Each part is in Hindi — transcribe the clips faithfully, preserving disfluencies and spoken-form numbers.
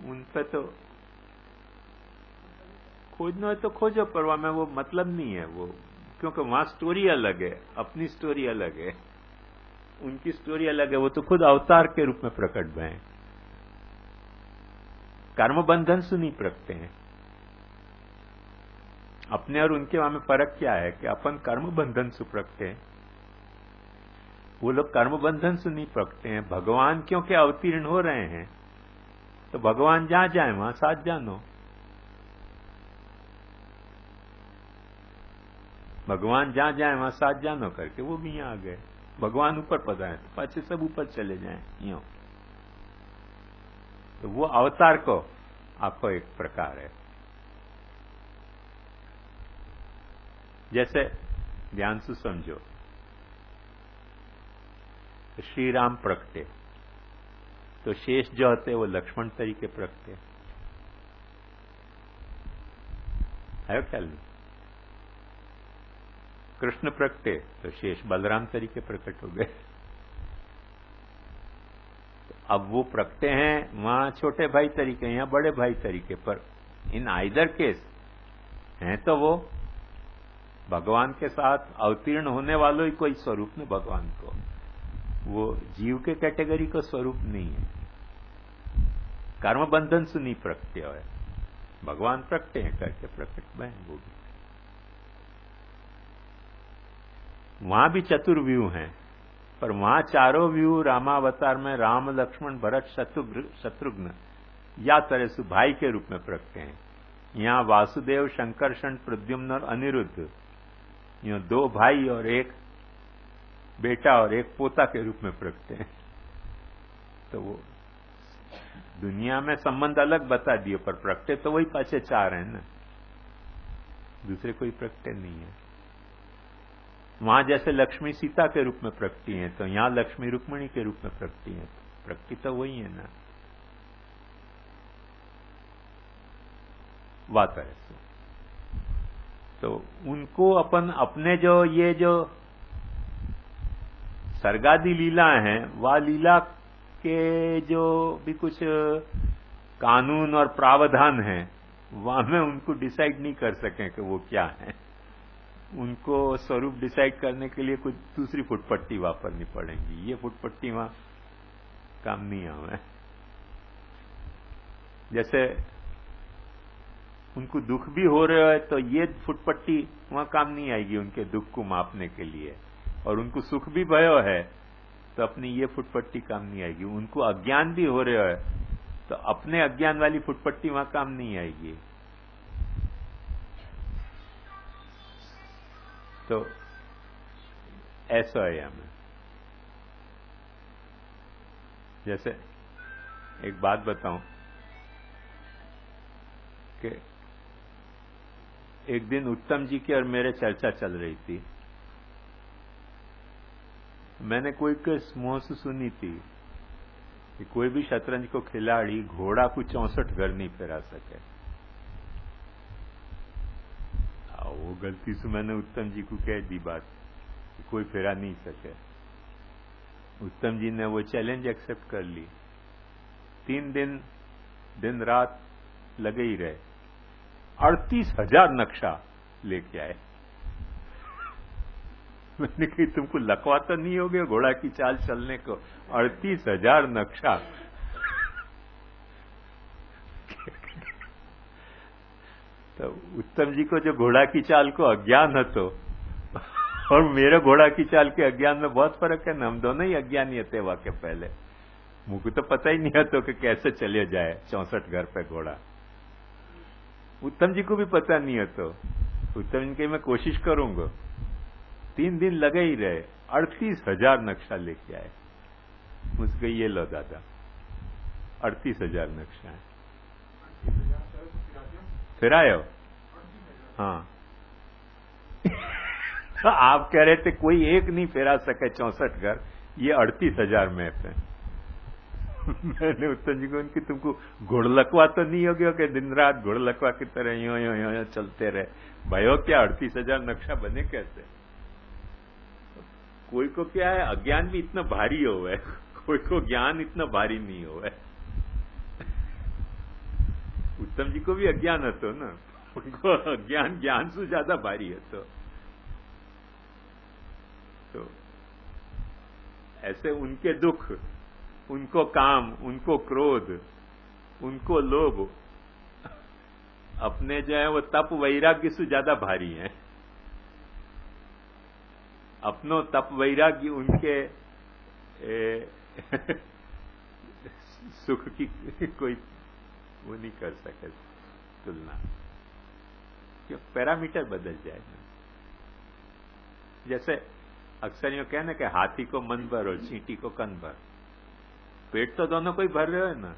उन पे तो खोजना है तो खोजो, पर वहां में वो मतलब नहीं है वो, क्योंकि वहां स्टोरी अलग है, अपनी स्टोरी अलग है, उनकी स्टोरी अलग है। वो तो खुद अवतार के रूप में प्रकट भय, कर्म बंधन से नहीं प्रकटे हैं। अपने और उनके वहां में फर्क क्या है कि अपन कर्म बंधन से प्रकटे हैं, वो लोग कर्म बंधन से नहीं प्रकटे हैं। भगवान क्योंकि अवतीर्ण हो रहे हैं, तो भगवान जहां जाए वहां साथ जानो। भगवान जहां जाए वहां साथ जानो करके वो भी यहां आ गए। भगवान ऊपर पधारे तो पाछे सब ऊपर चले जाएं यूं। तो वो अवतार को आपको एक प्रकार है। जैसे ध्यान से समझो, श्री राम प्रगटे तो शेष जो होते वो लक्ष्मण तरीके प्रगटे, है ख्याल नहीं? कृष्ण प्रगटे तो शेष बलराम तरीके प्रकट हो गए। तो अब वो प्रगटे हैं वहां छोटे भाई तरीके, यहां बड़े भाई तरीके, पर इन आइदर केस हैं तो वो भगवान के साथ अवतीर्ण होने वालों ही कोई स्वरूप में भगवान को, वो जीव के कैटेगरी का स्वरूप नहीं है। कर्म बंधन से नहीं प्रकटे है, भगवान प्रकटे हैं करके प्रकट में वो भी। वहां भी चतुर्व्यूह हैं, पर वहां चारों व्यूह रामावतार में राम लक्ष्मण भरत शत्रुघ्न या तरह से भाई के रूप में प्रकटे हैं। यहां वासुदेव शंकरषण प्रद्युम्न और अनिरुद्ध, यहां दो भाई और एक बेटा और एक पोता के रूप में प्रकटे हैं। तो वो दुनिया में संबंध अलग बता दिए, पर प्रकटे तो वही पाछे चार हैं ना, दूसरे कोई प्रकटे नहीं है। वहां जैसे लक्ष्मी सीता के रूप में प्रकटी है, तो यहां लक्ष्मी रुक्मिणी के रूप में प्रकटी है, तो प्रकटी तो वही है ना। वाह तरह से तो उनको अपन अपने जो ये जो सर्गादि लीला हैं, वह लीला के जो भी कुछ कानून और प्रावधान हैं, वहां में उनको डिसाइड नहीं कर सके कि वो क्या है। उनको स्वरूप डिसाइड करने के लिए कुछ दूसरी फुटपट्टी वापरनी पड़ेगी, ये फुटपट्टी वहां काम नहीं आवे। जैसे उनको दुख भी हो रहा है तो ये फुटपट्टी वहां काम नहीं आएगी उनके दुख को मापने के लिए, और उनको सुख भी भयो है तो अपनी ये फुटपट्टी काम नहीं आएगी। उनको अज्ञान भी हो रहा है तो अपने अज्ञान वाली फुटपट्टी वहां काम नहीं आएगी। तो ऐसा है हमें। जैसे एक बात बताऊं कि एक दिन उत्तम जी की और मेरे चर्चा चल रही थी। मैंने कोई के मुंह से सुनी थी कि कोई भी शतरंज को खिलाड़ी घोड़ा को चौसठ घर नहीं फिरा सके। वो गलती से मैंने उत्तम जी को कह दी बात कि कोई फिरा नहीं सके। उत्तम जी ने वो चैलेंज एक्सेप्ट कर ली। तीन दिन दिन रात लगे ही रहे, अड़तीस हजार नक्शा लेके आए। मैंने कही तुमको लकवा तो नहीं हो गया घोड़ा की चाल चलने को? अड़तीस हजार नक्शा। तो उत्तम जी को जो घोड़ा की चाल को अज्ञान है तो, और मेरे घोड़ा की चाल के अज्ञान में बहुत फर्क है ना। हम दोनों ही अज्ञानी थे वाक्य पहले। मुझको तो पता ही नहीं है तो कि कैसे चले जाए चौसठ घर पे घोड़ा। उत्तम जी को भी पता नहीं है तो उत्तम जी की मैं कोशिश करूंगा। तीन दिन लगे ही रहे, अड़तीस हजार नक्शा लेके आए। मुझको ये लो दादा, अड़तीस हजार नक्शा है। फिर आए हो? हाँ। तो आप कह रहे थे कोई एक नहीं फिरा सके चौसठ घर, ये अड़तीस हजार मैप है। मैंने उत्तम जी को उनकी तुमको घोड़लकवा तो नहीं हो गया कि दिन रात घोड़लकवा की तरह यो यो यो यो चलते रहे? भयो क्या अड़तीस हजार नक्शा बने कैसे? कोई को क्या है अज्ञान भी इतना भारी हो है, कोई को ज्ञान इतना भारी नहीं हो है। ગૌતમજી કો भी અજ્ઞાન હતો ને, उनको ज्ञान ज्ञान से ज्यादा भारी है। तो, तो ऐसे उनके दुख, उनको काम, उनको क्रोध, उनको लोभ अपने जो है वो तप वैराग्य से ज्यादा भारी है। अपनो तप वैराग्य उनके ए, सुख की कोई वो नहीं कर सके तुलना, क्यों पैरामीटर बदल जाएगा। जैसे अक्सर यूं कहना कि हाथी को मन भर और चींटी को कन भर, पेट तो दोनों को ही भर रहे हो ना।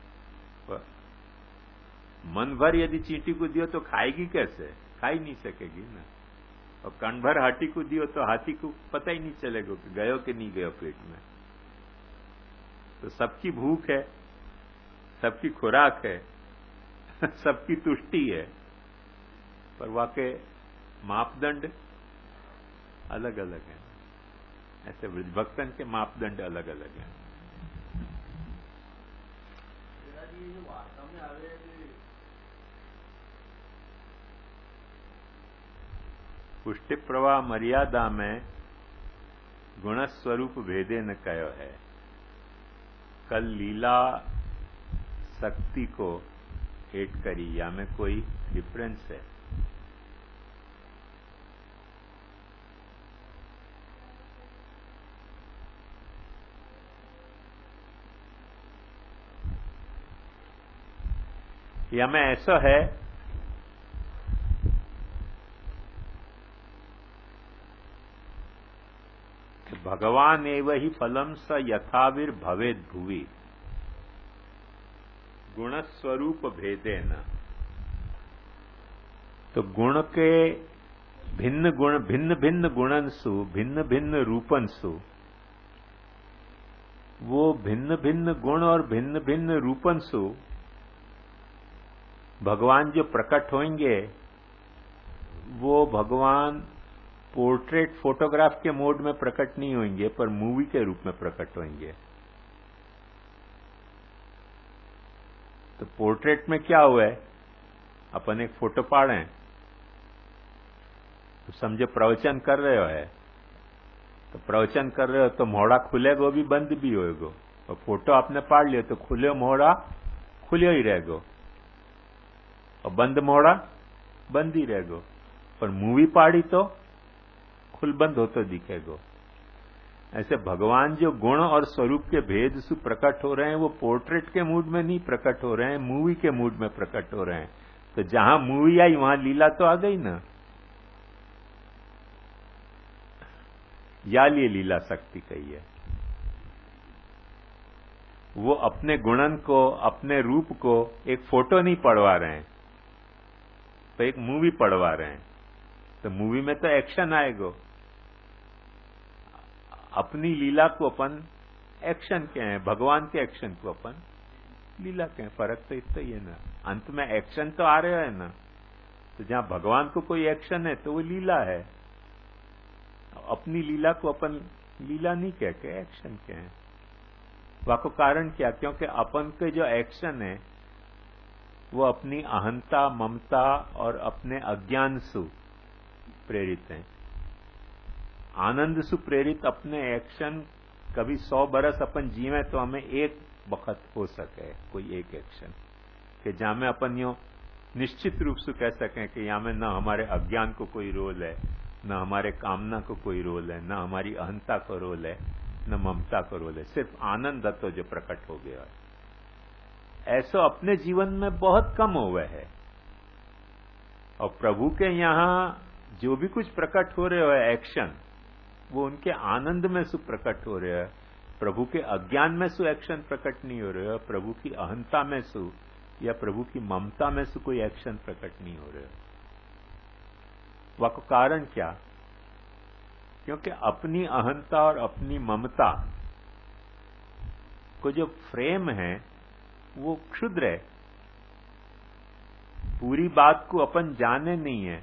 मन भर यदि चींटी को दियो तो खाएगी कैसे? खा ही नहीं सकेगी ना। और कण भर हाथी को दियो तो हाथी को पता ही नहीं चलेगा कि गयो कि नहीं गयो पेट में। तो सबकी भूख है, सबकी खुराक है, सबकी तुष्टि है, पर वाकई मापदंड अलग अलग हैं। ऐसे ब्रजभक्तन के मापदंड अलग अलग हैं। पुष्टि प्रवाह मर्यादा में गुण स्वरूप भेदे न कयो है। कल लीला शक्ति को ऐड करी, या में कोई डिफरेंस है? या में ऐसा है कि भगवान एव ही फलम स यथाविर भवेद भुवि गुण स्वरूप भेदे न। तो गुण के भिन्न गुण, भिन्न भिन्न गुणनसु, भिन्न भिन्न रूपनसु, वो भिन्न भिन्न गुण और भिन्न भिन्न रूपनसु भगवान जो प्रकट होंगे वो भगवान पोर्ट्रेट फोटोग्राफ के मोड में प्रकट नहीं होंगे, पर मूवी के रूप में प्रकट होंगे। तो पोर्ट्रेट में क्या हुआ है, अपन एक फोटो पाड़े तो समझो प्रवचन कर रहे हो है, तो प्रवचन कर रहे हो तो मोड़ा खुलेगो भी बंद भी होएगो, और फोटो आपने पाड़ लिया तो खुले मोड़ा खुले ही रहेगो और बंद मोड़ा बंद ही रहेगो। पर मूवी पाड़ी तो खुल बंद होते दिखेगो। ऐसे भगवान जो गुण और स्वरूप के भेद से प्रकट हो रहे हैं वो पोर्ट्रेट के मूड में नहीं प्रकट हो रहे हैं, मूवी के मूड में प्रकट हो रहे हैं। तो जहां मूवी आई वहां लीला तो आ गई ना। या लिए लीला शक्ति कही है। वो अपने गुणन को, अपने रूप को एक फोटो नहीं पढ़वा रहे हैं, तो एक मूवी पढ़वा रहे हैं। तो मूवी में तो एक्शन आएगा। अपनी लीला को अपन एक्शन के हैं, भगवान के एक्शन को अपन लीला के हैं। फर्क तो इतना ही है ना, अंत में एक्शन तो आ रहा है ना। तो जहां भगवान को कोई एक्शन है तो वो लीला है। अपनी लीला को अपन लीला नहीं कह के एक्शन के हैं। वाको कारण क्या? क्योंकि अपन के जो एक्शन है वो अपनी अहंता, ममता और अपने अज्ञान से प्रेरित हैं। आनंद से प्रेरित अपने एक्शन कभी सौ बरस अपन जीवे तो हमें एक वक्त हो सके कोई एक एक्शन कि जहां में अपन यो निश्चित रूप से कह सकें कि यहां में न हमारे अज्ञान को कोई रोल है, न हमारे कामना को कोई रोल है, न हमारी अहंता को रोल है, न ममता को रोल है। सिर्फ आनंद तो जो प्रकट हो गया है। ऐसा अपने जीवन में बहुत कम हुआ है। और प्रभु के यहां जो भी कुछ प्रकट हो रहे हो एक्शन, वो उनके आनंद में से प्रकट हो रहे हैं। प्रभु के अज्ञान में से एक्शन प्रकट नहीं हो रहे हो, प्रभु की अहंता में से या प्रभु की ममता में से कोई एक्शन प्रकट नहीं हो रहे हो। वह कारण क्या? क्योंकि अपनी अहंता और अपनी ममता को जो फ्रेम है वो क्षुद्र है। पूरी बात को अपन जाने नहीं है।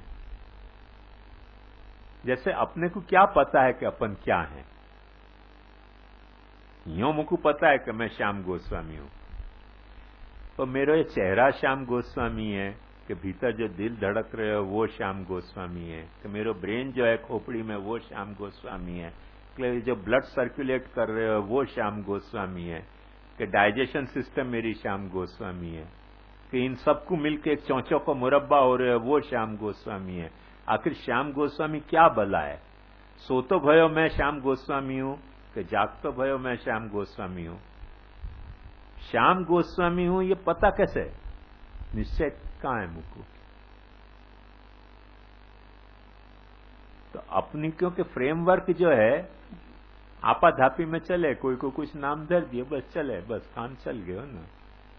जैसे अपने को क्या पता है कि अपन क्या है? यूं मुझको पता है कि मैं श्याम गोस्वामी हूं, तो मेरा ये चेहरा श्याम गोस्वामी है कि भीतर जो दिल धड़क रहे हो वो श्याम गोस्वामी है, कि मेरा ब्रेन जो है खोपड़ी में वो श्याम गोस्वामी है, कि जो ब्लड सर्कुलेट कर रहे हो वो श्याम गोस्वामी है, कि डाइजेशन सिस्टम मेरी श्याम गोस्वामी है, कि इन सबको मिलकर एक चौंचों को मुरब्बा हो रहे हो वो श्याम गोस्वामी है। आखिर श्याम गोस्वामी क्या भला है? सो तो भयो मैं श्याम गोस्वामी हूं कि जाग तो भयो मैं श्याम गोस्वामी हूं? श्याम गोस्वामी हूं ये पता कैसे? निश्चय कहां है मुझको? तो अपनी क्योंकि फ्रेमवर्क जो है आपाधापी में चले, कोई को कुछ नाम धर दिए बस चले, बस काम चल गया ना।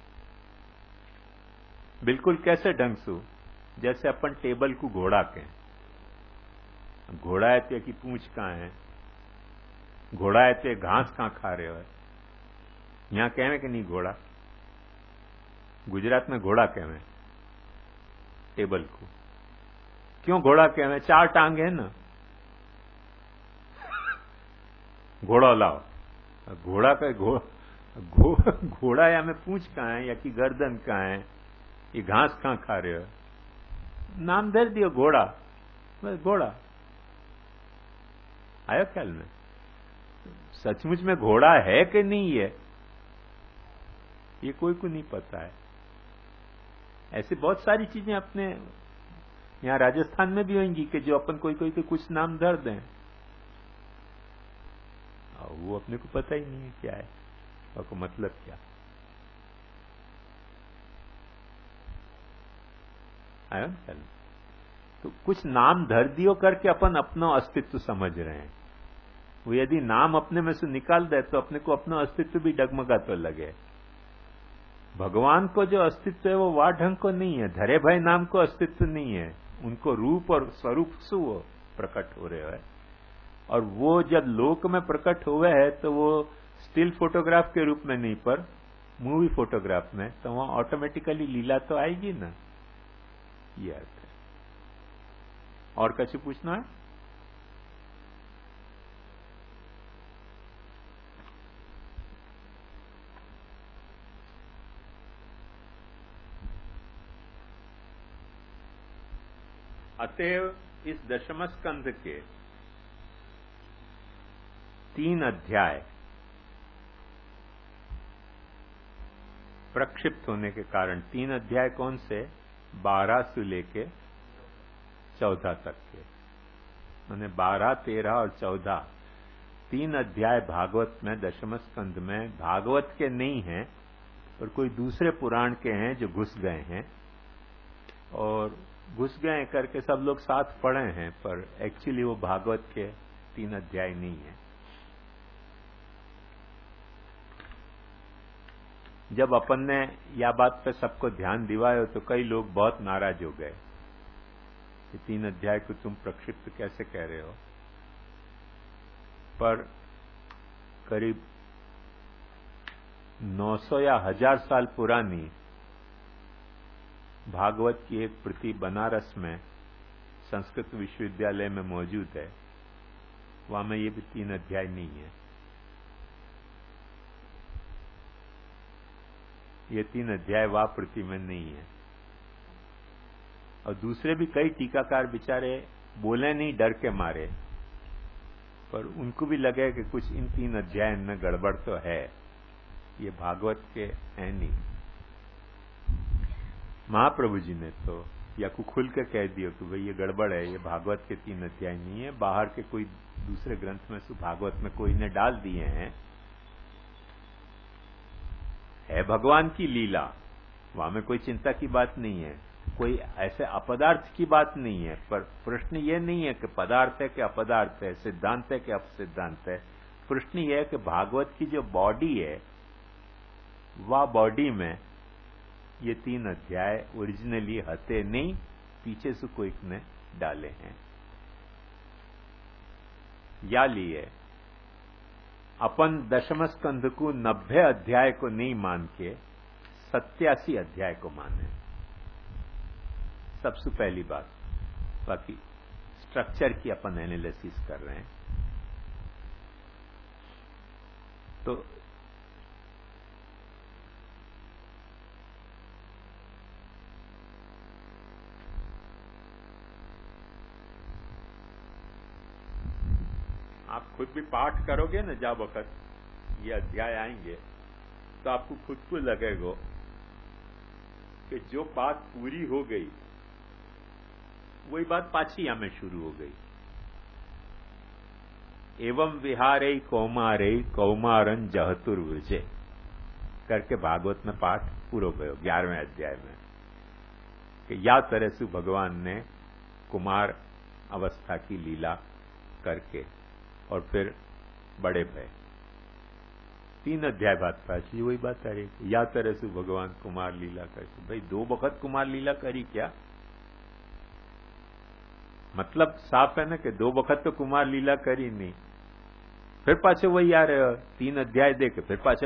बिल्कुल कैसे ढंग से, जैसे अपन टेबल को घोड़ा के, घोड़ा है ते की पूंछ कहां है, घोड़ा है ते घास कहां खा रहे हो? यहां कहवे कि नहीं घोड़ा? गुजरात में घोड़ा कहवे टेबल को। क्यों घोड़ा कहवे? चार टांग है ना, घोड़ा लाओ। घोड़ा का घो, घो, घोड़ा या में पूंछ कहां है या कि गर्दन कहां है, ये घास कहां खा रहे हो? नाम दे दियो घोड़ा, बस घोड़ा। आया ख्याल में? सचमुच में घोड़ा है कि नहीं है ये कोई को नहीं पता है। ऐसी बहुत सारी चीजें अपने यहां राजस्थान में भी होंगी कि जो अपन कोई कोई के कुछ नाम धर दें और वो अपने को पता ही नहीं है क्या है और को मतलब क्या। आया ख्याल? तो कुछ नाम धर दियो करके अपन अपना अस्तित्व समझ रहे हैं। वो यदि नाम अपने में से निकाल दे तो अपने को अपना अस्तित्व भी डगमगा तो लगे। भगवान को जो अस्तित्व है वो वाह ढंग को नहीं है, धरे भाई नाम को अस्तित्व नहीं है, उनको रूप और स्वरूप से वो प्रकट हो रहे हैं। और वो जब लोक में प्रकट हुए है तो वो स्टिल फोटोग्राफ के रूप में नहीं पर मूवी फोटोग्राफ में, तो वहां ऑटोमेटिकली लीला तो आएगी ना। ये अर्थ है। और कैसे पूछना है? अतएव इस दशम स्कंध के तीन अध्याय प्रक्षिप्त होने के कारण, तीन अध्याय कौन से? बारह से लेके चौदह तक के, माने बारह, तेरह और चौदह, तीन अध्याय भागवत में, दशम स्कंध में भागवत के नहीं हैं और कोई दूसरे पुराण के हैं जो घुस गए हैं। और घुस गए करके सब लोग साथ पढ़े हैं पर एक्चुअली वो भागवत के तीन अध्याय नहीं है। जब अपन ने या बात पे सबको ध्यान दिवाया तो कई लोग बहुत नाराज हो गए कि तीन अध्याय को तुम प्रक्षिप्त कैसे कह रहे हो। पर करीब नौ सौ या हजार साल पुरानी भागवत की एक प्रति बनारस में संस्कृत विश्वविद्यालय में मौजूद है, वहां में ये भी तीन अध्याय नहीं है। ये तीन अध्याय वह प्रति में नहीं है। और दूसरे भी कई टीकाकार बेचारे बोले नहीं डर के मारे, पर उनको भी लगे कि कुछ इन तीन अध्याय में गड़बड़ तो है, ये भागवत के है नहीं। महाप्रभु जी ने तो या को खुल के कह दिया कि भाई ये गड़बड़ है, ये भागवत के तीन अध्याय नहीं है, बाहर के कोई दूसरे ग्रंथ में से भागवत में कोई ने डाल दिए हैं। है भगवान की लीला, वहां में कोई चिंता की बात नहीं है, कोई ऐसे अपदार्थ की बात नहीं है। पर प्रश्न ये नहीं है कि पदार्थ है कि अपदार्थ है, सिद्धांत है कि अपसिद्धांत है। प्रश्न यह है कि भागवत की जो बॉडी है वह बॉडी में ये तीन अध्याय ओरिजिनली हते नहीं, पीछे से कोई ने डाले हैं। या लिए अपन दशम स्कंध को नब्बे अध्याय को नहीं मान के सत्यासी अध्याय को माने, सबसे पहली बात। बाकी स्ट्रक्चर की अपन एनालिसिस कर रहे हैं। तो आप खुद भी पाठ करोगे ना, जब वक्त ये अध्याय आएंगे तो आपको खुद को लगेगा कि जो बात पूरी हो गई वही बात पाछी हमें शुरू हो गई। एवं विहारे कौमारे कौमारन जहतुर्वृजे करके भागवत में पाठ पूरा गयो ग्यारहवें अध्याय में, कि या तरह से भगवान ने कुमार अवस्था की लीला करके और फिर बड़े भय। तीन अध्याय बाद पाछी वही बात आ रही, या तरह से भगवान कुमार लीला करके। भाई दो वक्त कुमार लीला करी क्या? मतलब साफ है ना कि दो वक्त तो कुमार लीला करी नहीं, फिर पाछे वही यार तीन अध्याय देखे फिर पाछे